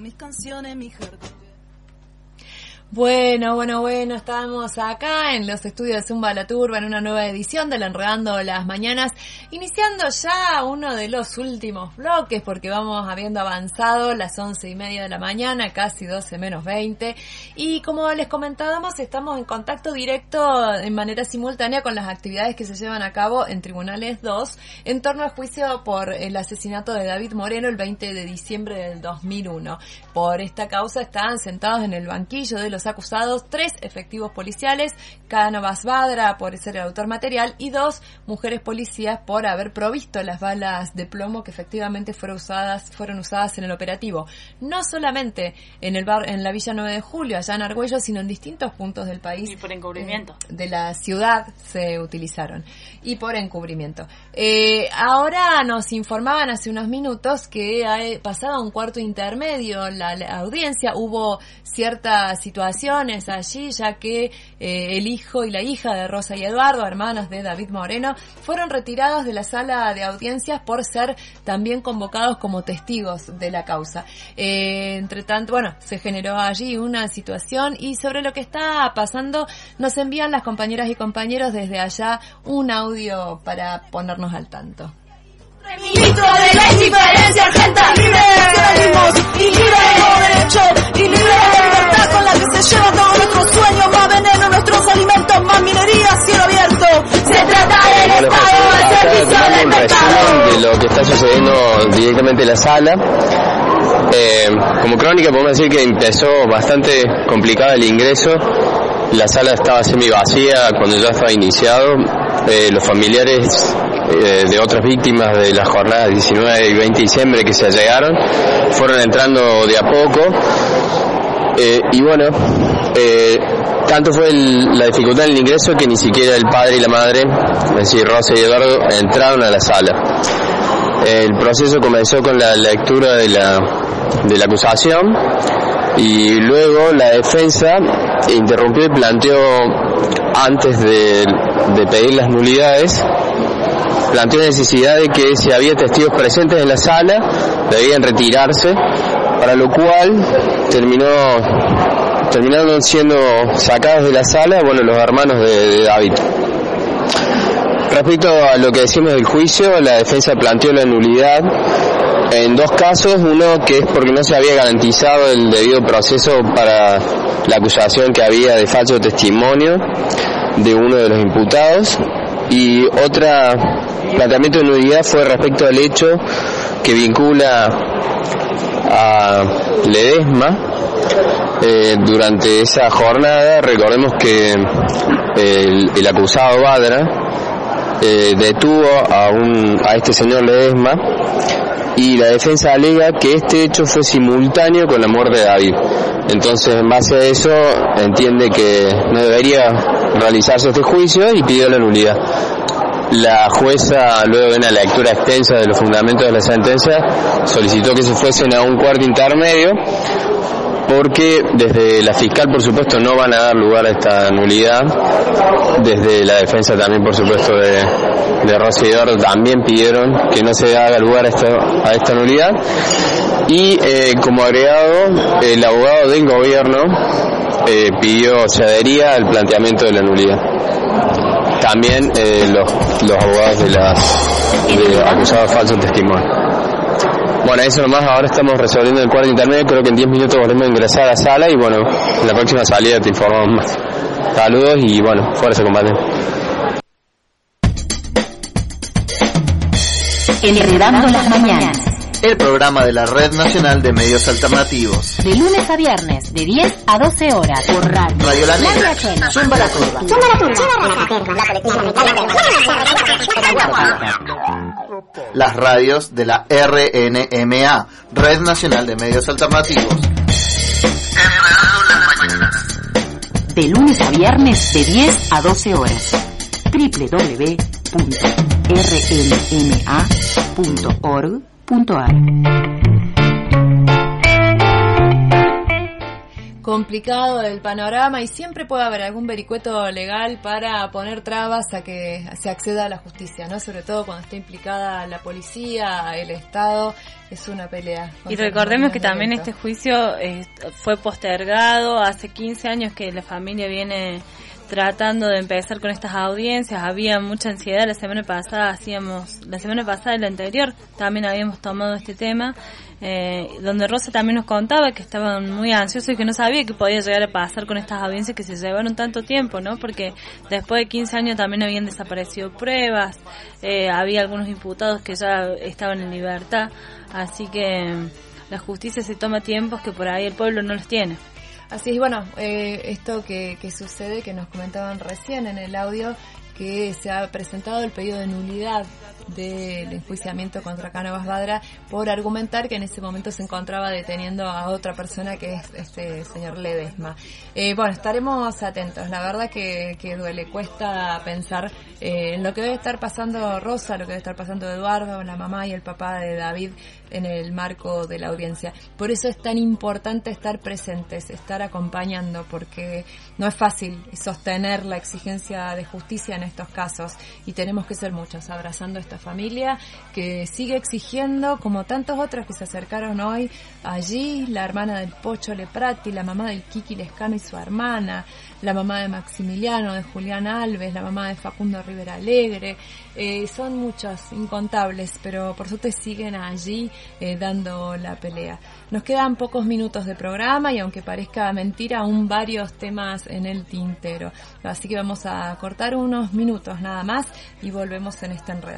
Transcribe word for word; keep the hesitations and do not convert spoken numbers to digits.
mis canciones, mi jardín. Bueno, bueno, bueno, estamos acá en los estudios de Zumba La Turba en una nueva edición del Enredando las Mañanas, iniciando ya uno de los últimos bloques porque vamos habiendo avanzado las once y media de la mañana, casi doce menos veinte, y como les comentábamos, estamos en contacto directo en manera simultánea con las actividades que se llevan a cabo en Tribunales dos en torno al juicio por el asesinato de David Moreno el veinte de diciembre del dos mil uno. Por esta causa están sentados en el banquillo de los acusados tres efectivos policiales, Cano Basbadra por ser el autor material y dos mujeres policías por haber provisto las balas de plomo que efectivamente fueron usadas fueron usadas en el operativo, no solamente en el bar en la Villa nueve de Julio, allá en Argüello, sino en distintos puntos del país. Y por encubrimiento. Eh, de la ciudad se utilizaron. Y por encubrimiento. Eh, ahora nos informaban hace unos minutos que ha pasado un cuarto intermedio la, la audiencia, hubo ciertas situaciones allí, ya que eh, el hijo y la hija de Rosa y Eduardo, hermanos de David Moreno, fueron retirados de la sala de audiencias por ser también convocados como testigos de la causa. Eh, entre tanto, bueno, se generó allí una situación y sobre lo que está pasando nos envían las compañeras y compañeros desde allá un audio para ponernos al tanto. Ministro de la indiferencia argenta, libre de nacionalismos y libre de derecho y libre de libertad con la que se lleva todos nuestros sueños, más veneno, nuestros alimentos, más minería, cielo abierto. Se trata del Estado al servicio del mercado. De lo que está sucediendo directamente en la sala. Eh, como crónica podemos decir que empezó bastante complicado el ingreso. La sala estaba semi vacía cuando ya estaba iniciado. Eh, los familiares eh, de otras víctimas de las jornadas diecinueve y veinte de diciembre que se allegaron fueron entrando de a poco. Eh, y bueno, eh, tanto fue el, la dificultad en el ingreso que ni siquiera el padre y la madre, es decir, Rosa y Eduardo, entraron a la sala. El proceso comenzó con la lectura de la, de la acusación y luego la defensa interrumpió y planteó, antes de, de pedir las nulidades, planteó la necesidad de que si había testigos presentes en la sala debían retirarse, para lo cual terminó terminaron siendo sacados de la sala, bueno, los hermanos de, de David. Respecto a lo que decimos del juicio, la defensa planteó la nulidad en dos casos, uno que es porque no se había garantizado el debido proceso para la acusación que había de falso testimonio de uno de los imputados, y otra planteamiento de nulidad fue respecto al hecho que vincula a Ledesma. Eh, durante esa jornada, recordemos que el, el acusado Badra eh, detuvo a, un, a este señor Ledesma, y la defensa alega que este hecho fue simultáneo con la muerte de David. Entonces, en base a eso, entiende que no debería realizarse este juicio y pidió la nulidad. La jueza, luego de una lectura extensa de los fundamentos de la sentencia, solicitó que se fuesen a un cuarto intermedio, porque desde la fiscal, por supuesto, no van a dar lugar a esta nulidad. Desde la defensa también, por supuesto, de, de Rosa y Eduardo, también pidieron que no se haga lugar a esta, a esta nulidad. Y eh, como agregado, el abogado del gobierno eh, pidió, se adhería al planteamiento de la nulidad. También eh, los, los abogados de las de acusados de falso testimonio. Bueno, eso nomás, ahora estamos resolviendo el cuarto intermedio, creo que en diez minutos volvemos a ingresar a la sala y bueno, en la próxima salida te informamos más. Saludos y bueno, fuerza, combate. Enredando las mañanas. El programa de la Red Nacional de Medios Alternativos. De lunes a viernes, de diez a doce horas, por radio. Radio La Negra. Zumba La Turba. Zumba La Turba. Las radios de la R N M A, Red Nacional de Medios Alternativos. De lunes a viernes, de diez a doce horas. doble u doble u doble u punto r n m a punto org punto a r. complicado del panorama y siempre puede haber algún vericueto legal para poner trabas a que se acceda a la justicia, ¿no? Sobre todo cuando está implicada la policía, el Estado, es una pelea. Y recordemos que también este juicio eh, fue postergado, hace quince años que la familia viene tratando de empezar con estas audiencias, había mucha ansiedad. La semana pasada hacíamos, la semana pasada y la anterior también habíamos tomado este tema, eh, donde Rosa también nos contaba que estaban muy ansiosos y que no sabía qué podía llegar a pasar con estas audiencias que se llevaron tanto tiempo, ¿no? Porque después de quince años también habían desaparecido pruebas, eh, había algunos imputados que ya estaban en libertad, así que la justicia se toma tiempos que por ahí el pueblo no los tiene. Así es, bueno, eh, esto que, que sucede, que nos comentaban recién en el audio, que se ha presentado el pedido de nulidad del enjuiciamiento contra Cánovas Badra por argumentar que en ese momento se encontraba deteniendo a otra persona, que es este señor Ledesma. Eh, bueno, estaremos atentos. La verdad que, que duele, cuesta pensar eh, en lo que debe estar pasando Rosa, lo que debe estar pasando Eduardo, la mamá y el papá de David en el marco de la audiencia. Por eso es tan importante estar presentes, estar acompañando, porque no es fácil sostener la exigencia de justicia en estos casos y tenemos que ser muchos abrazando a esta familia que sigue exigiendo, como tantos otros que se acercaron hoy allí, la hermana del Pocho Leprati, la mamá del Kiki Lescano y su hermana, la mamá de Maximiliano, de Julián Alves, la mamá de Facundo Rivera Alegre, eh, son muchos, incontables, pero por suerte siguen allí eh, dando la pelea. Nos quedan pocos minutos de programa y aunque parezca mentira, aún varios temas en el tintero. Así que vamos a cortar unos minutos nada más y volvemos en este enredo.